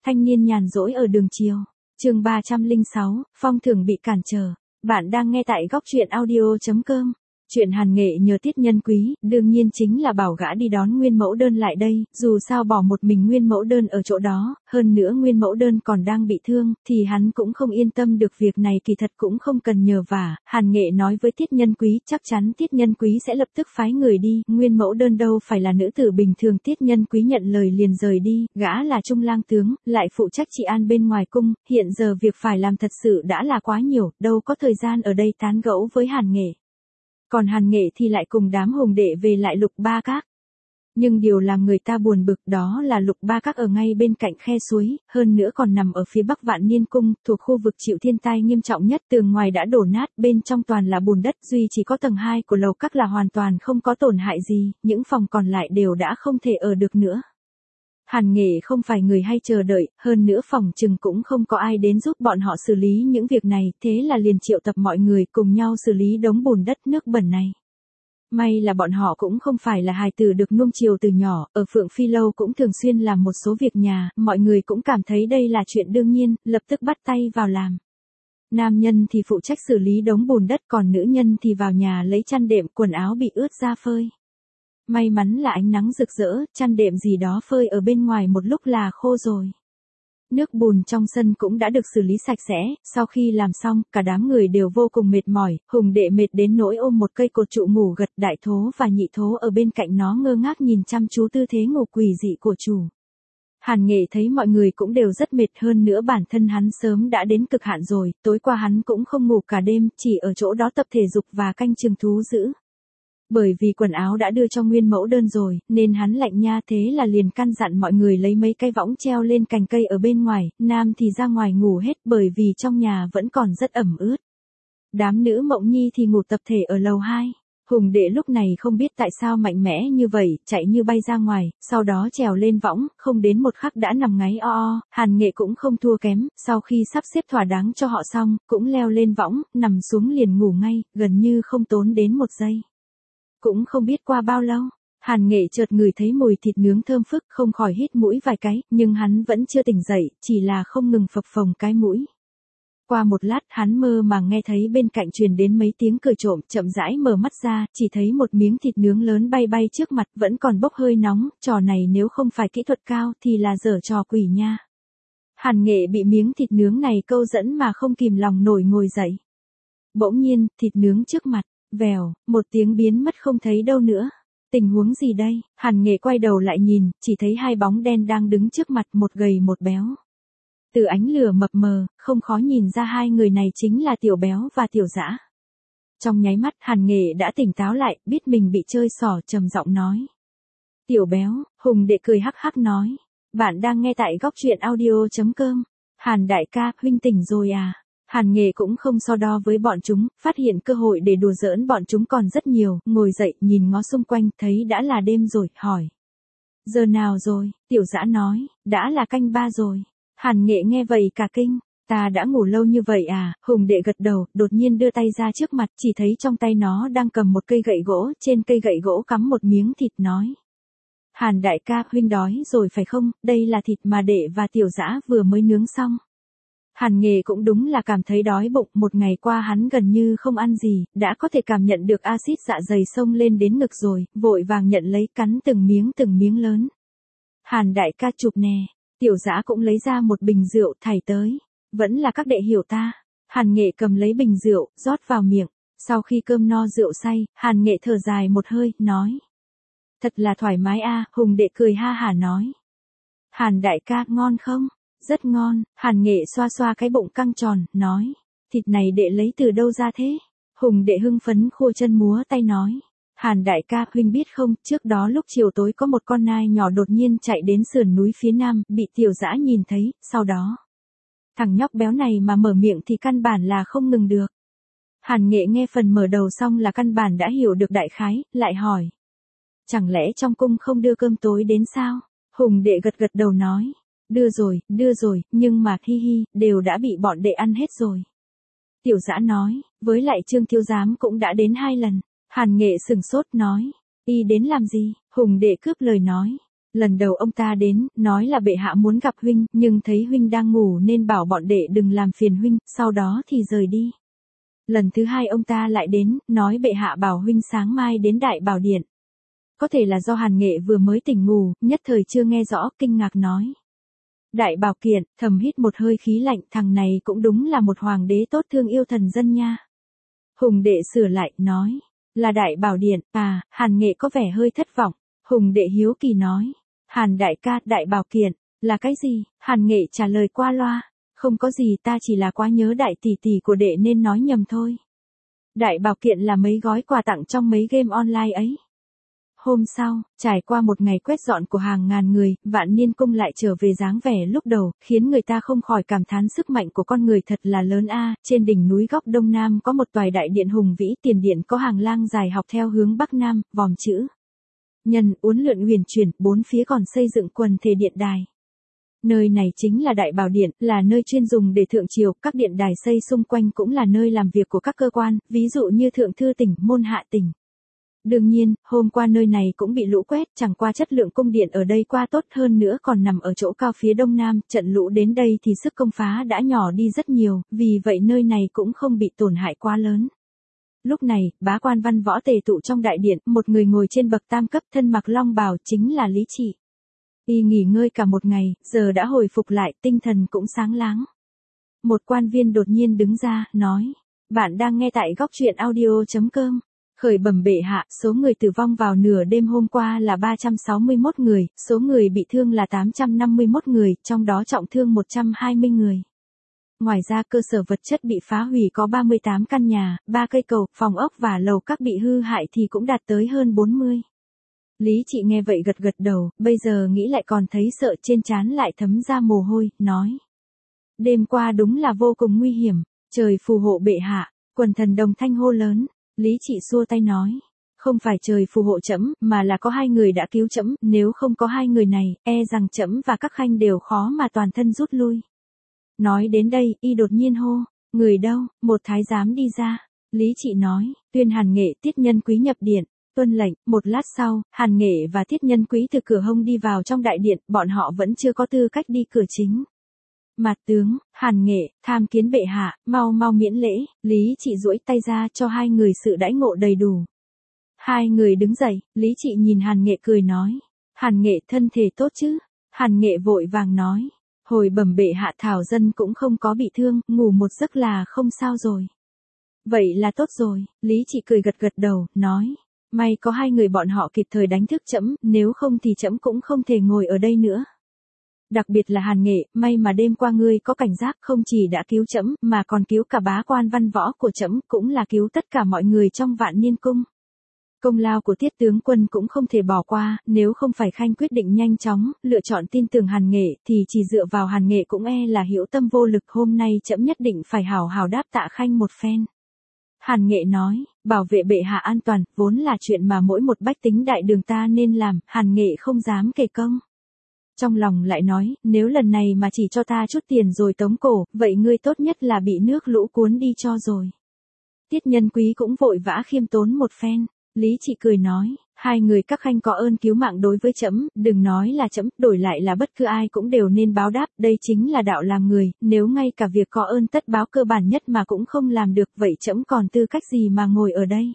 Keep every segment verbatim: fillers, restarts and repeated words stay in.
Thanh niên nhàn rỗi ở đường chiều. Chương ba trăm lẻ sáu, phong thưởng bị cản trở. Bạn đang nghe tại góc truyện audio chấm com. Chuyện Hàn Nghệ nhờ Tiết Nhân Quý, đương nhiên chính là bảo gã đi đón Nguyên Mẫu Đơn lại đây, dù sao bỏ một mình Nguyên Mẫu Đơn ở chỗ đó, hơn nữa Nguyên Mẫu Đơn còn đang bị thương, thì hắn cũng không yên tâm được việc này, kỳ thật cũng không cần nhờ vả. Hàn Nghệ nói với Tiết Nhân Quý, chắc chắn Tiết Nhân Quý sẽ lập tức phái người đi, Nguyên Mẫu Đơn đâu phải là nữ tử bình thường. Tiết Nhân Quý nhận lời liền rời đi, gã là trung lang tướng, lại phụ trách trị an bên ngoài cung, hiện giờ việc phải làm thật sự đã là quá nhiều, đâu có thời gian ở đây tán gẫu với Hàn Nghệ. Còn Hàn Nghệ thì lại cùng đám hùng đệ về lại Lục Ba Các. Nhưng điều làm người ta buồn bực đó là Lục Ba Các ở ngay bên cạnh khe suối, hơn nữa còn nằm ở phía bắc Vạn Niên Cung, thuộc khu vực chịu thiên tai nghiêm trọng nhất. Tường ngoài đã đổ nát, bên trong toàn là bùn đất, duy chỉ có tầng hai của lầu các là hoàn toàn không có tổn hại gì, những phòng còn lại đều đã không thể ở được nữa. Hàn Nghệ không phải người hay chờ đợi, hơn nữa phòng chừng cũng không có ai đến giúp bọn họ xử lý những việc này, thế là liền triệu tập mọi người cùng nhau xử lý đống bùn đất nước bẩn này. May là bọn họ cũng không phải là hài tử được nuông chiều từ nhỏ, ở Phượng Phi Lâu cũng thường xuyên làm một số việc nhà, mọi người cũng cảm thấy đây là chuyện đương nhiên, lập tức bắt tay vào làm. Nam nhân thì phụ trách xử lý đống bùn đất, còn nữ nhân thì vào nhà lấy chăn đệm, quần áo bị ướt ra phơi. May mắn là ánh nắng rực rỡ, chăn đệm gì đó phơi ở bên ngoài một lúc là khô rồi. Nước bùn trong sân cũng đã được xử lý sạch sẽ, sau khi làm xong, cả đám người đều vô cùng mệt mỏi, hùng đệ mệt đến nỗi ôm một cây cột trụ ngủ gật, đại thố và nhị thố ở bên cạnh nó ngơ ngác nhìn chăm chú tư thế ngủ quỷ dị của chủ. Hàn Nghệ thấy mọi người cũng đều rất mệt, hơn nữa bản thân hắn sớm đã đến cực hạn rồi, tối qua hắn cũng không ngủ cả đêm, chỉ ở chỗ đó tập thể dục và canh chừng thú dữ. Bởi vì quần áo đã đưa cho Nguyên Mẫu Đơn rồi, nên hắn lạnh nha, thế là liền căn dặn mọi người lấy mấy cái võng treo lên cành cây ở bên ngoài, nam thì ra ngoài ngủ hết bởi vì trong nhà vẫn còn rất ẩm ướt. Đám nữ Mộng Nhi thì ngủ tập thể ở lầu hai. Hùng đệ lúc này không biết tại sao mạnh mẽ như vậy, chạy như bay ra ngoài, sau đó trèo lên võng, không đến một khắc đã nằm ngáy o o. Hàn Nghệ cũng không thua kém, sau khi sắp xếp thỏa đáng cho họ xong, cũng leo lên võng, nằm xuống liền ngủ ngay, gần như không tốn đến một giây. Cũng không biết qua bao lâu, Hàn Nghệ chợt ngửi thấy mùi thịt nướng thơm phức, không khỏi hít mũi vài cái, nhưng hắn vẫn chưa tỉnh dậy, chỉ là không ngừng phập phồng cái mũi. Qua một lát, hắn mơ màng nghe thấy bên cạnh truyền đến mấy tiếng cười trộm, chậm rãi mở mắt ra, chỉ thấy một miếng thịt nướng lớn bay bay trước mặt, vẫn còn bốc hơi nóng, trò này nếu không phải kỹ thuật cao thì là giở trò quỷ nha. Hàn Nghệ bị miếng thịt nướng này câu dẫn mà không kìm lòng nổi ngồi dậy. Bỗng nhiên, thịt nướng trước mặt, vèo, một tiếng biến mất không thấy đâu nữa. Tình huống gì đây? Hàn Nghệ quay đầu lại nhìn, chỉ thấy hai bóng đen đang đứng trước mặt, một gầy một béo. Từ ánh lửa mập mờ, không khó nhìn ra hai người này chính là Tiểu Béo và Tiểu Dã. Trong nháy mắt, Hàn Nghệ đã tỉnh táo lại, biết mình bị chơi xỏ, trầm giọng nói. Tiểu Béo, hùng đệ cười hắc hắc nói. Bạn đang nghe tại góc truyện audio chấm com. Hàn đại ca, huynh tỉnh rồi à? Hàn Nghệ cũng không so đo với bọn chúng, phát hiện cơ hội để đùa giỡn bọn chúng còn rất nhiều, ngồi dậy, nhìn ngó xung quanh, thấy đã là đêm rồi, hỏi. Giờ nào rồi? Tiểu Dã nói, đã là canh ba rồi. Hàn Nghệ nghe vậy cả kinh, ta đã ngủ lâu như vậy à? Hùng đệ gật đầu, đột nhiên đưa tay ra trước mặt, chỉ thấy trong tay nó đang cầm một cây gậy gỗ, trên cây gậy gỗ cắm một miếng thịt, nói. Hàn đại ca, huynh đói rồi phải không? Đây là thịt mà đệ và Tiểu Dã vừa mới nướng xong. Hàn Nghệ cũng đúng là cảm thấy đói bụng, một ngày qua hắn gần như không ăn gì, đã có thể cảm nhận được axit dạ dày xông lên đến ngực rồi, vội vàng nhận lấy, cắn từng miếng từng miếng lớn. Hàn đại ca chụp nè. Tiểu Dã cũng lấy ra một bình rượu, thảy tới. Vẫn là các đệ hiểu ta. Hàn Nghệ cầm lấy bình rượu, rót vào miệng. Sau khi cơm no rượu say, Hàn Nghệ thở dài một hơi, nói. Thật là thoải mái a. Hùng đệ cười ha hả nói. Hàn đại ca, ngon không? Rất ngon. Hàn Nghệ xoa xoa cái bụng căng tròn, nói. Thịt này đệ lấy từ đâu ra thế? Hùng đệ hưng phấn khua chân múa tay nói. Hàn đại ca, huynh biết không, trước đó lúc chiều tối có một con nai nhỏ đột nhiên chạy đến sườn núi phía nam, bị Tiểu Dã nhìn thấy, sau đó. Thằng nhóc béo này mà mở miệng thì căn bản là không ngừng được. Hàn Nghệ nghe phần mở đầu xong là căn bản đã hiểu được đại khái, lại hỏi. Chẳng lẽ trong cung không đưa cơm tối đến sao? Hùng đệ gật gật đầu nói. Đưa rồi, đưa rồi, nhưng mà hi hi, đều đã bị bọn đệ ăn hết rồi. Tiểu Dã nói, với lại Trương thiếu giám cũng đã đến hai lần. Hàn Nghệ sừng sốt nói, y đến làm gì? Hùng đệ cướp lời nói, Lần đầu ông ta đến, nói là bệ hạ muốn gặp huynh, nhưng thấy huynh đang ngủ nên bảo bọn đệ đừng làm phiền huynh, sau đó thì rời đi. Lần thứ hai ông ta lại đến, nói bệ hạ bảo huynh sáng mai đến Đại Bảo Điện. Có thể là do Hàn Nghệ vừa mới tỉnh ngủ, nhất thời chưa nghe rõ, kinh ngạc nói. Đại Bảo Kiện, thầm hít một hơi khí lạnh, thằng này cũng đúng là một hoàng đế tốt thương yêu thần dân nha. Hùng đệ sửa lại, nói, là Đại Bảo Điện, à, Hàn Nghệ có vẻ hơi thất vọng. Hùng đệ hiếu kỳ nói, Hàn đại ca, Đại Bảo Kiện, là cái gì? Hàn Nghệ trả lời qua loa, không có gì, ta chỉ là quá nhớ đại tỷ tỷ của đệ nên nói nhầm thôi. Đại Bảo Kiện là mấy gói quà tặng trong mấy game online ấy. Hôm sau, trải qua một ngày quét dọn của hàng ngàn người, Vạn Niên Cung lại trở về dáng vẻ lúc đầu, khiến người ta không khỏi cảm thán sức mạnh của con người thật là lớn a. Trên đỉnh núi góc đông nam có một tòa đại điện hùng vĩ, tiền điện có hàng lang dài học theo hướng bắc nam, vòm chữ nhân uốn lượn huyền chuyển, bốn phía còn xây dựng quần thể điện đài. Nơi này chính là Đại Bảo Điện, là nơi chuyên dùng để thượng triều, các điện đài xây xung quanh cũng là nơi làm việc của các cơ quan, ví dụ như thượng thư tỉnh, môn hạ tỉnh. Đương nhiên, hôm qua nơi này cũng bị lũ quét, chẳng qua chất lượng cung điện ở đây qua tốt hơn nữa còn nằm ở chỗ cao phía đông nam, trận lũ đến đây thì sức công phá đã nhỏ đi rất nhiều, vì vậy nơi này cũng không bị tổn hại quá lớn. Lúc này, bá quan văn võ tề tụ trong đại điện, một người ngồi trên bậc tam cấp thân mặc long bào chính là Lý Trị. Y nghỉ ngơi cả một ngày, giờ đã hồi phục lại, tinh thần cũng sáng láng. Một quan viên đột nhiên đứng ra, nói, bạn đang nghe tại góc truyện audio chấm com. Khởi bẩm bệ hạ, số người tử vong vào nửa đêm hôm qua là ba trăm sáu mươi mốt người, số người bị thương là tám trăm năm mươi mốt người, trong đó trọng thương một trăm hai mươi người. Ngoài ra cơ sở vật chất bị phá hủy có ba mươi tám căn nhà, ba cây cầu, phòng ốc và lầu các bị hư hại thì cũng đạt tới hơn bốn mươi. Lý Trị nghe vậy gật gật đầu, bây giờ nghĩ lại còn thấy sợ, trên trán lại thấm ra mồ hôi, nói. Đêm qua đúng là vô cùng nguy hiểm, trời phù hộ bệ hạ, quần thần đồng thanh hô lớn. Lý Trị xua tay nói, không phải trời phù hộ trẫm, mà là có hai người đã cứu trẫm, nếu không có hai người này, e rằng trẫm và các khanh đều khó mà toàn thân rút lui. Nói đến đây, y đột nhiên hô, người đâu, một thái giám đi ra. Lý Trị nói, tuyên Hàn Nghệ Tiết Nhân Quý nhập điện, tuân lệnh. Một lát sau, Hàn Nghệ và Tiết Nhân Quý từ cửa hông đi vào trong đại điện, bọn họ vẫn chưa có tư cách đi cửa chính. Mạt tướng, Hàn Nghệ, tham kiến bệ hạ, mau mau miễn lễ. Lý Trị duỗi tay ra cho hai người sự đãi ngộ đầy đủ. Hai người đứng dậy, Lý Trị nhìn Hàn Nghệ cười nói, Hàn Nghệ thân thể tốt chứ? Hàn Nghệ vội vàng nói, hồi bẩm bệ hạ thảo dân cũng không có bị thương, ngủ một giấc là không sao rồi. Vậy là tốt rồi. Lý Trị cười gật gật đầu, nói, may có hai người bọn họ kịp thời đánh thức trẫm, nếu không thì trẫm cũng không thể ngồi ở đây nữa. Đặc biệt là Hàn Nghệ, may mà đêm qua ngươi có cảnh giác, không chỉ đã cứu trẫm, mà còn cứu cả bá quan văn võ của trẫm, cũng là cứu tất cả mọi người trong Vạn Niên Cung. Công lao của Tiết tướng quân cũng không thể bỏ qua, nếu không phải khanh quyết định nhanh chóng, lựa chọn tin tưởng Hàn Nghệ, thì chỉ dựa vào Hàn Nghệ cũng e là hữu tâm vô lực, hôm nay trẫm nhất định phải hào hào đáp tạ khanh một phen. Hàn Nghệ nói, bảo vệ bệ hạ an toàn, vốn là chuyện mà mỗi một bách tính đại đường ta nên làm, Hàn Nghệ không dám kể công. Trong lòng lại nói, nếu lần này mà chỉ cho ta chút tiền rồi tống cổ, vậy ngươi tốt nhất là bị nước lũ cuốn đi cho rồi. Tiết Nhân Quý cũng vội vã khiêm tốn một phen. Lý Trị cười nói, hai người các khanh có ơn cứu mạng đối với trẫm, đừng nói là trẫm, đổi lại là bất cứ ai cũng đều nên báo đáp, đây chính là đạo làm người, nếu ngay cả việc có ơn tất báo cơ bản nhất mà cũng không làm được, vậy trẫm còn tư cách gì mà ngồi ở đây.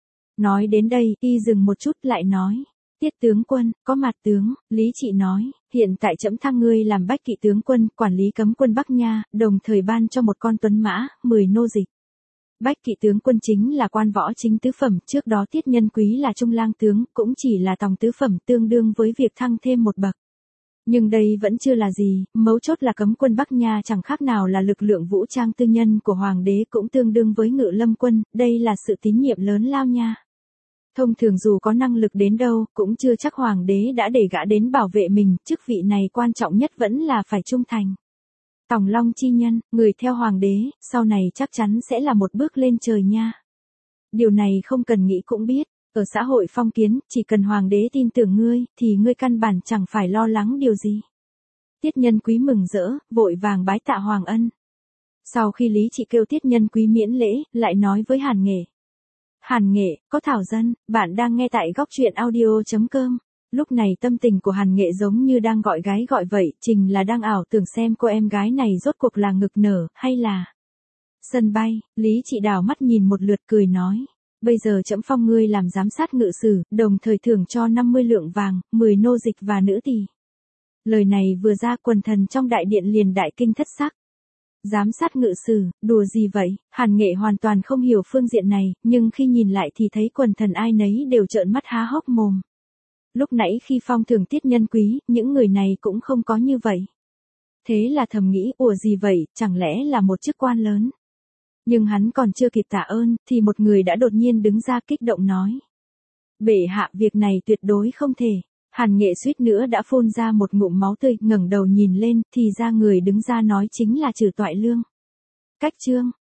Nói đến đây, y dừng một chút lại nói, Tiết tướng quân, có Mạt tướng. Lý Trị nói, hiện tại trẫm thăng ngươi làm bách kỵ tướng quân, quản lý cấm quân Bắc Nha, đồng thời ban cho một con tuấn mã, mười nô dịch. Bách kỵ tướng quân chính là quan võ chính tứ phẩm, trước đó Tiết Nhân Quý là trung lang tướng, cũng chỉ là tòng tứ phẩm, tương đương với việc thăng thêm một bậc. Nhưng đây vẫn chưa là gì, mấu chốt là cấm quân Bắc Nha chẳng khác nào là lực lượng vũ trang tư nhân của hoàng đế, cũng tương đương với ngự lâm quân, đây là sự tín nhiệm lớn lao nha. Thông thường dù có năng lực đến đâu, cũng chưa chắc hoàng đế đã để gã đến bảo vệ mình, chức vị này quan trọng nhất vẫn là phải trung thành. Tòng long chi nhân, người theo hoàng đế, sau này chắc chắn sẽ là một bước lên trời nha. Điều này không cần nghĩ cũng biết, ở xã hội phong kiến, chỉ cần hoàng đế tin tưởng ngươi, thì ngươi căn bản chẳng phải lo lắng điều gì. Tiết Nhân Quý mừng rỡ, vội vàng bái tạ hoàng ân. Sau khi Lý Trị kêu Tiết Nhân Quý miễn lễ, lại nói với Hàn Nghệ. Hàn Nghệ, có thảo dân, bạn đang nghe tại góc truyện audio chấm com. Lúc này tâm tình của Hàn Nghệ giống như đang gọi gái gọi vậy, Trình là đang ảo tưởng xem cô em gái này rốt cuộc là ngực nở, hay là sân bay. Lý Trị đảo mắt nhìn một lượt cười nói. Bây giờ trẫm phong ngươi làm giám sát ngự sử, đồng thời thưởng cho năm mươi lượng vàng, mười nô dịch và nữ tỳ. Lời này vừa ra quần thần trong đại điện liền đại kinh thất sắc. Giám sát ngự sử, đùa gì vậy? Hàn Nghệ hoàn toàn không hiểu phương diện này, nhưng khi nhìn lại thì thấy quần thần ai nấy đều trợn mắt há hốc mồm. Lúc nãy khi phong thưởng tiết nhân quý, những người này cũng không có như vậy. Thế là thầm nghĩ, ủa gì vậy, chẳng lẽ là một chức quan lớn? Nhưng hắn còn chưa kịp tạ ơn, thì một người đã đột nhiên đứng ra kích động nói. Bệ hạ, việc này tuyệt đối không thể. Hàn Nghệ suýt nữa đã phun ra một ngụm máu tươi, ngẩng đầu nhìn lên, thì ra người đứng ra nói chính là Trử Toại Lương. Cách chương